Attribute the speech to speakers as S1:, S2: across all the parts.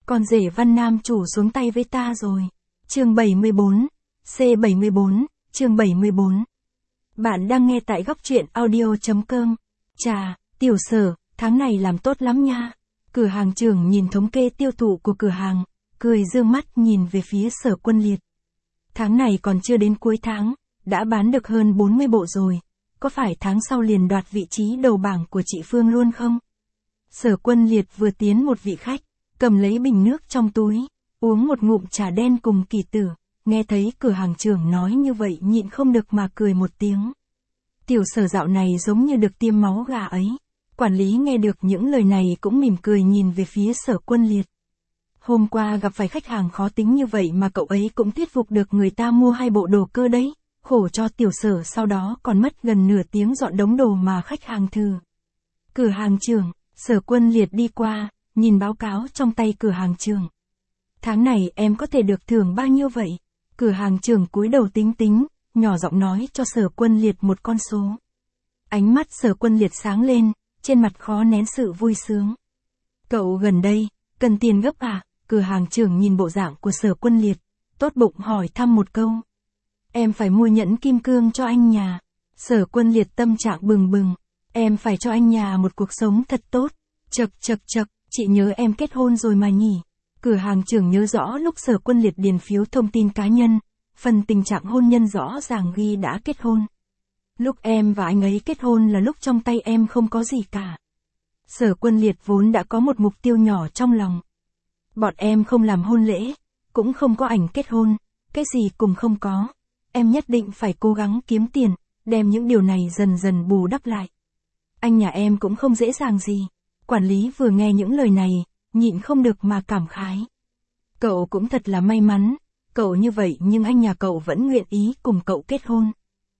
S1: Con rể Văn Nam chủ xuống tay với ta rồi. Chương 74, C74, chương 74. Bạn đang nghe tại góc truyện audio.com. Chà, Tiểu Sở, tháng này làm tốt lắm nha. Cửa hàng trưởng nhìn thống kê tiêu thụ của cửa hàng, cười dương mắt nhìn về phía Sở Quân Liệt. Tháng này còn chưa đến cuối tháng, đã bán được hơn 40 bộ rồi. Có phải tháng sau liền đoạt vị trí đầu bảng của chị Phương luôn không? Sở Quân Liệt vừa tiến một vị khách, cầm lấy bình nước trong túi, uống một ngụm trà đen cùng Kỳ Tử, nghe thấy cửa hàng trưởng nói như vậy nhịn không được mà cười một tiếng. Tiểu Sở dạo này giống như được tiêm máu gà ấy. Quản lý nghe được những lời này cũng mỉm cười nhìn về phía Sở Quân Liệt. Hôm qua gặp phải khách hàng khó tính như vậy mà cậu ấy cũng thuyết phục được người ta mua 2 bộ đồ cơ đấy. Khổ cho Tiểu Sở sau đó còn mất gần nửa tiếng dọn đống đồ mà khách hàng thử. Cửa hàng trưởng, Sở Quân Liệt đi qua, nhìn báo cáo trong tay cửa hàng trưởng. Tháng này em có thể được thưởng bao nhiêu vậy? Cửa hàng trưởng cúi đầu tính, nhỏ giọng nói cho Sở Quân Liệt một con số. Ánh mắt Sở Quân Liệt sáng lên, trên mặt khó nén sự vui sướng. Cậu gần đây, cần tiền gấp à? Cửa hàng trưởng nhìn bộ dạng của Sở Quân Liệt, tốt bụng hỏi thăm một câu. Em phải mua nhẫn kim cương cho anh nhà. Sở Quân Liệt tâm trạng bừng bừng. Em phải cho anh nhà một cuộc sống thật tốt. Chậc, chị nhớ em kết hôn rồi mà nhỉ? Cửa hàng trưởng nhớ rõ lúc Sở Quân Liệt điền phiếu thông tin cá nhân, phần tình trạng hôn nhân rõ ràng ghi đã kết hôn. Lúc em và anh ấy kết hôn là lúc trong tay em không có gì cả. Sở Quân Liệt vốn đã có một mục tiêu nhỏ trong lòng. Bọn em không làm hôn lễ, cũng không có ảnh kết hôn, cái gì cũng không có. Em nhất định phải cố gắng kiếm tiền, đem những điều này dần dần bù đắp lại. Anh nhà em cũng không dễ dàng gì. Quản lý vừa nghe những lời này, nhịn không được mà cảm khái. Cậu cũng thật là may mắn, cậu như vậy nhưng anh nhà cậu vẫn nguyện ý cùng cậu kết hôn.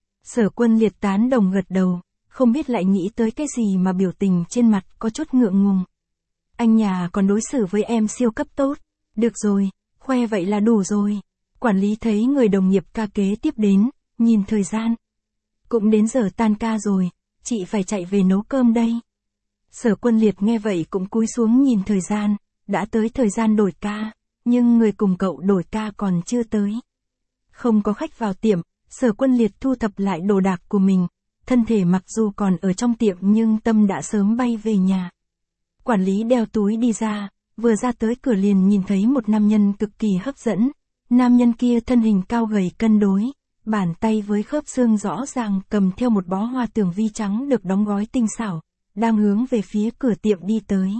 S1: Sở Quân Liệt tán đồng gật đầu, không biết lại nghĩ tới cái gì mà biểu tình trên mặt có chút ngượng ngùng. Anh nhà còn đối xử với em siêu cấp tốt. Được rồi, khoe vậy là đủ rồi. Quản lý thấy người đồng nghiệp ca kế tiếp đến, nhìn thời gian. Cũng đến giờ tan ca rồi, chị phải chạy về nấu cơm đây. Sở Quân Liệt nghe vậy cũng cúi xuống nhìn thời gian, đã tới thời gian đổi ca, nhưng người cùng cậu đổi ca còn chưa tới. Không có khách vào tiệm, Sở Quân Liệt thu thập lại đồ đạc của mình, thân thể mặc dù còn ở trong tiệm nhưng tâm đã sớm bay về nhà. Quản lý đeo túi đi ra, vừa ra tới cửa liền nhìn thấy một nam nhân cực kỳ hấp dẫn. Nam nhân kia thân hình cao gầy cân đối, bàn tay với khớp xương rõ ràng cầm theo một bó hoa tường vi trắng được đóng gói tinh xảo, đang hướng về phía cửa tiệm đi tới.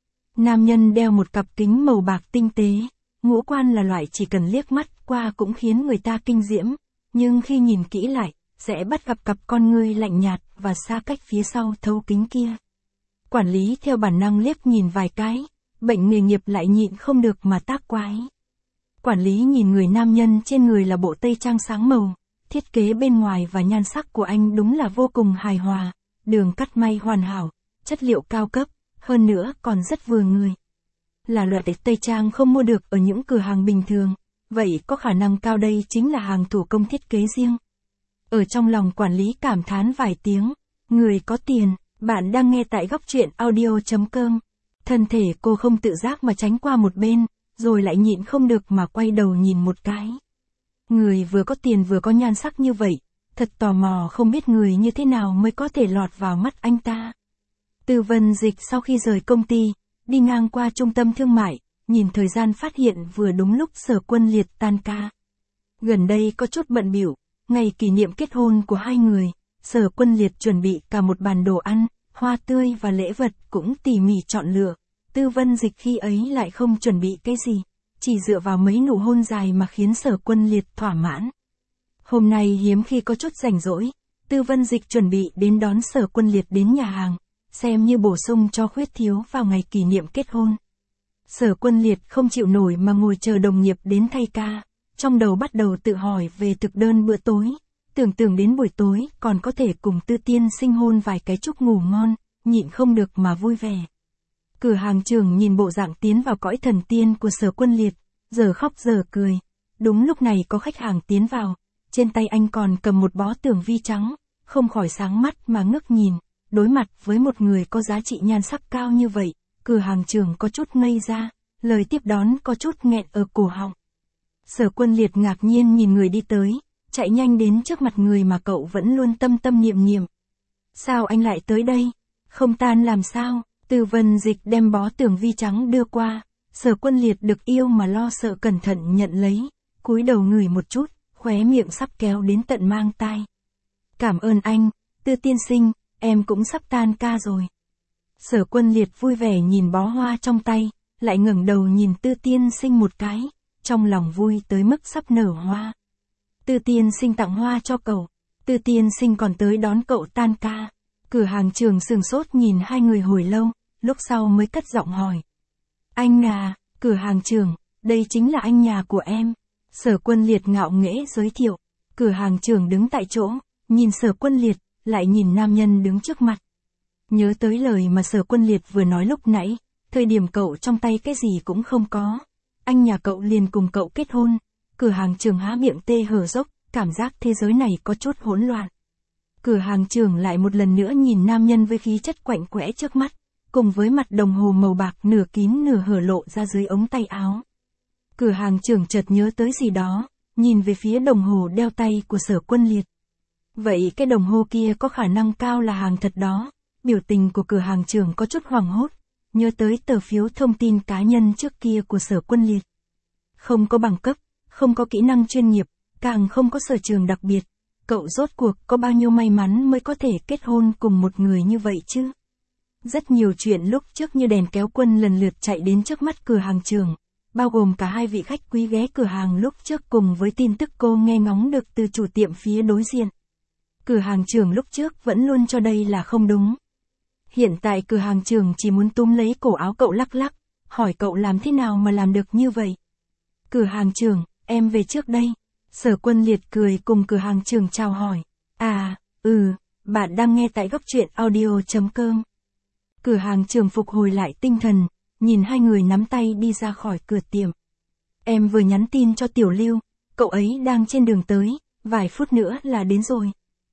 S1: Nam nhân đeo một cặp kính màu bạc tinh tế, ngũ quan là loại chỉ cần liếc mắt qua cũng khiến người ta kinh diễm, nhưng khi nhìn kỹ lại, sẽ bắt gặp cặp con ngươi lạnh nhạt và xa cách phía sau thấu kính kia. Quản lý theo bản năng liếc nhìn vài cái, bệnh nghề nghiệp lại nhịn không được mà tác quái. Quản lý nhìn người nam nhân trên người là bộ tây trang sáng màu, thiết kế bên ngoài và nhan sắc của anh đúng là vô cùng hài hòa, đường cắt may hoàn hảo, chất liệu cao cấp, hơn nữa còn rất vừa người. Là loại tây trang không mua được ở những cửa hàng bình thường, vậy có khả năng cao đây chính là hàng thủ công thiết kế riêng. Ở trong lòng quản lý cảm thán vài tiếng, người có tiền, bạn đang nghe tại góc truyện audio.com. Thân thể cô không tự giác mà tránh qua một bên, rồi lại nhịn không được mà quay đầu nhìn một cái. Người vừa có tiền vừa có nhan sắc như vậy, thật tò mò không biết người như thế nào mới có thể lọt vào mắt anh ta. Từ Vân Dịch sau khi rời công ty, đi ngang qua trung tâm thương mại, nhìn thời gian phát hiện vừa đúng lúc Sở Quân Liệt tan ca. Gần đây có chút bận bịu, ngày kỷ niệm kết hôn của hai người, Sở Quân Liệt chuẩn bị cả một bàn đồ ăn, hoa tươi và lễ vật cũng tỉ mỉ chọn lựa. Tư Vân Dịch khi ấy lại không chuẩn bị cái gì, chỉ dựa vào mấy nụ hôn dài mà khiến Sở Quân Liệt thỏa mãn. Hôm nay hiếm khi có chút rảnh rỗi, Tư Vân Dịch chuẩn bị đến đón Sở Quân Liệt đến nhà hàng, xem như bổ sung cho khuyết thiếu vào ngày kỷ niệm kết hôn. Sở Quân Liệt không chịu nổi mà ngồi chờ đồng nghiệp đến thay ca, trong đầu bắt đầu tự hỏi về thực đơn bữa tối, tưởng đến buổi tối còn có thể cùng Tư Tiên Sinh hôn vài cái chúc ngủ ngon, nhịn không được mà vui vẻ. Cửa hàng trưởng nhìn bộ dạng tiến vào cõi thần tiên của Sở Quân Liệt, giờ khóc giờ cười. Đúng lúc này có khách hàng tiến vào, trên tay anh còn cầm một bó tường vi trắng, không khỏi sáng mắt mà ngước nhìn, đối mặt với một người có giá trị nhan sắc cao như vậy, cửa hàng trưởng có chút ngây ra, lời tiếp đón có chút nghẹn ở cổ họng. Sở Quân Liệt ngạc nhiên nhìn người đi tới, chạy nhanh đến trước mặt người mà cậu vẫn luôn tâm tâm niệm niệm. Sao anh lại tới đây? Không tan làm sao? Từ Vân Dịch đem bó tường vi trắng đưa qua, Sở Quân Liệt được yêu mà lo sợ cẩn thận nhận lấy, cúi đầu ngửi một chút, khóe miệng sắp kéo đến tận mang tai. Cảm ơn anh, Tư tiên sinh, em cũng sắp tan ca rồi. Sở Quân Liệt vui vẻ nhìn bó hoa trong tay, lại ngẩng đầu nhìn Tư tiên sinh một cái, trong lòng vui tới mức sắp nở hoa. Tư tiên sinh tặng hoa cho cậu, Tư tiên sinh còn tới đón cậu tan ca. Cửa hàng Trường sửng sốt nhìn hai người hồi lâu, lúc sau mới cất giọng hỏi. Anh à, cửa hàng Trường, đây chính là anh nhà của em. Sở Quân Liệt ngạo nghễ giới thiệu. Cửa hàng Trường đứng tại chỗ, nhìn Sở Quân Liệt, lại nhìn nam nhân đứng trước mặt. Nhớ tới lời mà Sở Quân Liệt vừa nói lúc nãy, thời điểm cậu trong tay cái gì cũng không có. Anh nhà cậu liền cùng cậu kết hôn. Cửa hàng Trường há miệng tê hở dốc, cảm giác thế giới này có chút hỗn loạn. Cửa hàng Trường lại một lần nữa nhìn nam nhân với khí chất quạnh quẽ trước mắt, cùng với mặt đồng hồ màu bạc nửa kín nửa hở lộ ra dưới ống tay áo. Cửa hàng Trường chợt nhớ tới gì đó, nhìn về phía đồng hồ đeo tay của Sở Quân Liệt. Vậy cái đồng hồ kia có khả năng cao là hàng thật đó. Biểu tình của cửa hàng Trường có chút hoảng hốt, nhớ tới tờ phiếu thông tin cá nhân trước kia của Sở Quân Liệt. Không có bằng cấp, không có kỹ năng chuyên nghiệp, càng không có sở trường đặc biệt. Cậu rốt cuộc có bao nhiêu may mắn mới có thể kết hôn cùng một người như vậy chứ? Rất nhiều chuyện lúc trước như đèn kéo quân lần lượt chạy đến trước mắt cửa hàng Trường, bao gồm cả hai vị khách quý ghé cửa hàng lúc trước cùng với tin tức cô nghe ngóng được từ chủ tiệm phía đối diện. Cửa hàng Trường lúc trước vẫn luôn cho đây là không đúng. Hiện tại cửa hàng Trường chỉ muốn túm lấy cổ áo cậu lắc lắc, hỏi cậu làm thế nào mà làm được như vậy. Cửa hàng Trường, em về trước đây. Sở Quân Liệt cười cùng cửa hàng Trường chào hỏi. À, bạn đang nghe tại góc.truyện audio.com. Cửa hàng Trường phục hồi lại tinh thần, nhìn hai người nắm tay đi ra khỏi cửa tiệm. Em vừa nhắn tin cho Tiểu Lưu, cậu ấy đang trên đường tới, vài phút nữa là đến rồi.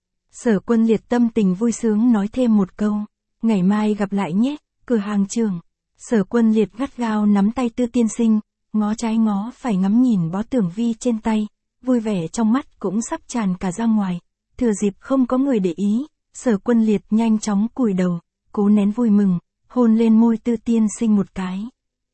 S1: Sở Quân Liệt tâm tình vui sướng nói thêm một câu. Ngày mai gặp lại nhé, cửa hàng Trường. Sở Quân Liệt gắt gao nắm tay Tư tiên sinh, ngó trái ngó phải ngắm nhìn bó tường vi trên tay. Vui vẻ trong mắt cũng sắp tràn cả ra ngoài. Thừa dịp không có người để ý, Sở Quân Liệt nhanh chóng cúi đầu, cố nén vui mừng, hôn lên môi Tư tiên sinh một cái.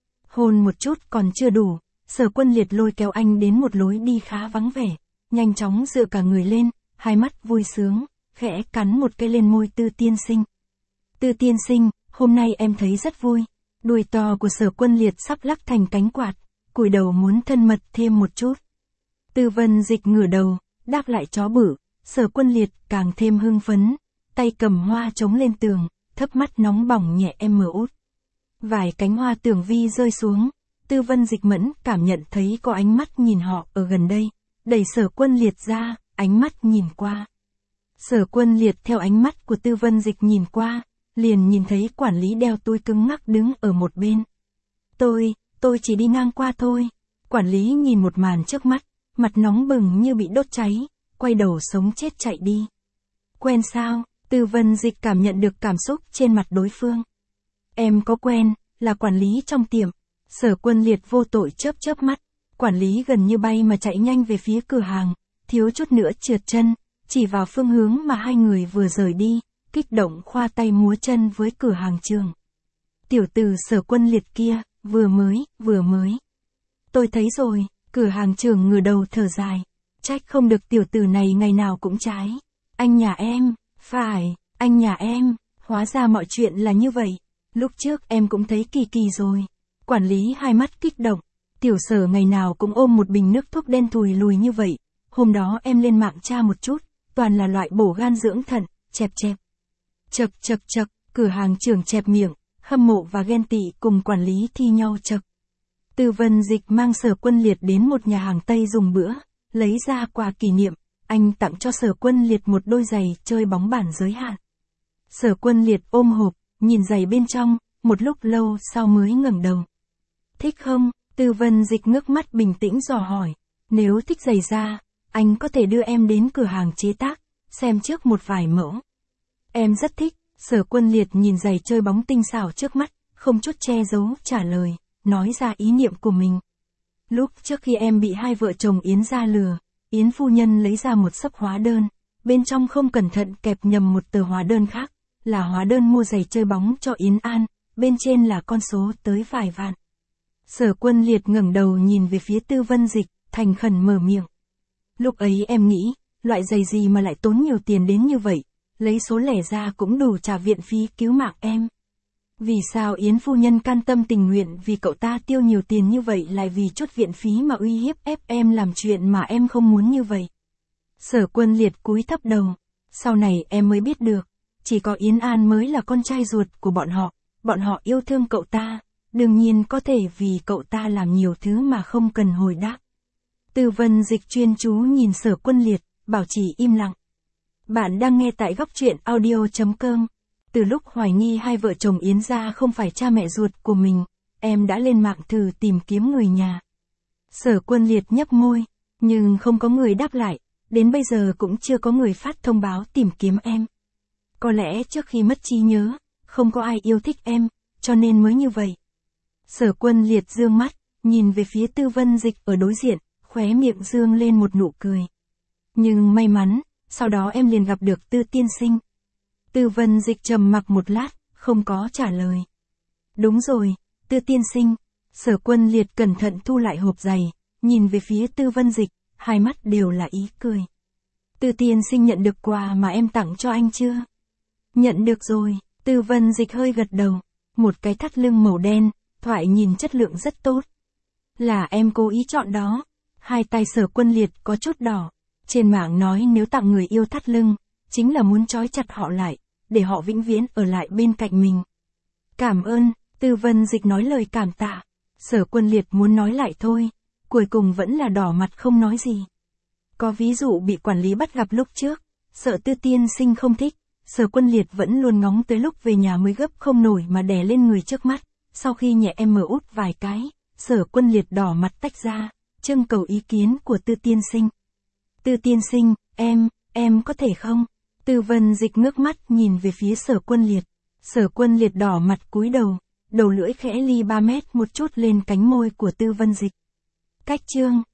S1: Hôn một chút còn chưa đủ, Sở Quân Liệt lôi kéo anh đến một lối đi khá vắng vẻ, nhanh chóng dựa cả người lên, hai mắt vui sướng, khẽ cắn một cái lên môi Tư tiên sinh. Tư tiên sinh, hôm nay em thấy rất vui. Đuôi to của Sở Quân Liệt sắp lắc thành cánh quạt, cúi đầu muốn thân mật thêm một chút. Tư Vân Dịch ngửa đầu, đáp lại chó bự. Sở Quân Liệt càng thêm hưng phấn, tay cầm hoa chống lên tường, thấp mắt nóng bỏng nhẹ em mờ út. Vài cánh hoa tường vi rơi xuống, Tư Vân Dịch mẫn cảm nhận thấy có ánh mắt nhìn họ ở gần đây, đẩy Sở Quân Liệt ra, ánh mắt nhìn qua. Sở Quân Liệt theo ánh mắt của Tư Vân Dịch nhìn qua, liền nhìn thấy quản lý đeo túi cứng ngắc đứng ở một bên. Tôi chỉ đi ngang qua thôi. Quản lý nhìn một màn trước mắt, mặt nóng bừng như bị đốt cháy, quay đầu sống chết chạy đi. Quen sao? Tư Vân Dịch cảm nhận được cảm xúc trên mặt đối phương. Em có quen, là quản lý trong tiệm. Sở Quân Liệt vô tội chớp mắt, quản lý gần như bay mà chạy nhanh về phía cửa hàng, thiếu chút nữa trượt chân, chỉ vào phương hướng mà hai người vừa rời đi, kích động khoa tay múa chân với cửa hàng Trường. Tiểu tử Sở Quân Liệt kia, vừa mới. Tôi thấy rồi, cửa hàng Trường ngửa đầu thở dài. Trách không được tiểu tử này ngày nào cũng trái. Anh nhà em, phải, anh nhà em, hóa ra mọi chuyện là như vậy. Lúc trước em cũng thấy kỳ kỳ rồi. Quản lý hai mắt kích động. Tiểu Sở ngày nào cũng ôm một bình nước thuốc đen thùi lùi như vậy. Hôm đó em lên mạng tra một chút, toàn là loại bổ gan dưỡng thận, chẹp. Chật, cửa hàng Trường chẹp miệng, hâm mộ và ghen tị cùng quản lý thi nhau chật. Tư Vân Dịch mang Sở Quân Liệt đến một nhà hàng Tây dùng bữa, lấy ra quà kỷ niệm, anh tặng cho Sở Quân Liệt một đôi giày chơi bóng bàn giới hạn. Sở Quân Liệt ôm hộp, nhìn giày bên trong, một lúc lâu sau mới ngẩng đầu. Thích không? Tư Vân Dịch ngước mắt bình tĩnh dò hỏi. Nếu thích giày da, anh có thể đưa em đến cửa hàng chế tác, xem trước một vài mẫu. Em rất thích. Sở Quân Liệt nhìn giày chơi bóng tinh xảo trước mắt, không chút che giấu trả lời. nói ra ý niệm của mình. Lúc trước khi em bị hai vợ chồng Yến gia lừa, Yến phu nhân lấy ra một xấp hóa đơn, bên trong không cẩn thận kẹp nhầm một tờ hóa đơn khác, là hóa đơn mua giày chơi bóng cho Yến An, bên trên là con số tới vài vạn. Sở Quân Liệt ngẩng đầu nhìn về phía Tư Vân Dịch, thành khẩn mở miệng. Lúc ấy em nghĩ, loại giày gì mà lại tốn nhiều tiền đến như vậy, lấy số lẻ ra cũng đủ trả viện phí cứu mạng em. Vì sao Yến phu nhân can tâm tình nguyện vì cậu ta tiêu nhiều tiền như vậy lại vì chút viện phí mà uy hiếp ép em làm chuyện mà em không muốn như vậy? Sở Quân Liệt cúi thấp đầu. Sau này em mới biết được, chỉ có Yến An mới là con trai ruột của bọn họ yêu thương cậu ta, đương nhiên có thể vì cậu ta làm nhiều thứ mà không cần hồi đáp. Tư Vân Dịch chuyên chú nhìn Sở Quân Liệt, bảo trì im lặng. Bạn đang nghe tại góc truyện audio.com. Từ lúc hoài nghi hai vợ chồng Yến gia không phải cha mẹ ruột của mình, em đã lên mạng thử tìm kiếm người nhà. Sở Quân Liệt nhấp môi, nhưng không có người đáp lại, đến bây giờ cũng chưa có người phát thông báo tìm kiếm em. Có lẽ trước khi mất trí nhớ, không có ai yêu thích em, cho nên mới như vậy. Sở Quân Liệt dương mắt, nhìn về phía Tư Vân Dịch ở đối diện, khóe miệng dương lên một nụ cười. Nhưng may mắn, sau đó em liền gặp được Tư tiên sinh. Tư Vân Dịch trầm mặc một lát, không có trả lời. Đúng rồi, Tư tiên sinh. Sở Quân Liệt cẩn thận thu lại hộp giày, nhìn về phía Tư Vân Dịch, hai mắt đều là ý cười. Tư tiên sinh nhận được quà mà em tặng cho anh chưa? Nhận được rồi, Tư Vân Dịch hơi gật đầu. Một cái thắt lưng màu đen, thoại nhìn chất lượng rất tốt. Là em cố ý chọn đó. Hai tay Sở Quân Liệt có chút đỏ. Trên mạng nói nếu tặng người yêu thắt lưng, chính là muốn trói chặt họ lại, để họ vĩnh viễn ở lại bên cạnh mình. Cảm ơn, Tư Vân Dịch nói lời cảm tạ. Sở Quân Liệt muốn nói lại thôi, cuối cùng vẫn là đỏ mặt không nói gì. Có ví dụ bị quản lý bắt gặp lúc trước, sợ Tư tiên sinh không thích, Sở Quân Liệt vẫn luôn ngóng tới lúc về nhà mới gấp không nổi mà đè lên người trước mắt. Sau khi nhẹ em mở út vài cái, Sở Quân Liệt đỏ mặt tách ra, trưng cầu ý kiến của Tư tiên sinh. Tư tiên sinh, em có thể không? Tư Vân Dịch ngước mắt nhìn về phía Sở Quân Liệt. Sở Quân Liệt đỏ mặt cúi đầu, đầu lưỡi khẽ ly 3 mét một chút lên cánh môi của Tư Vân Dịch. Cách chương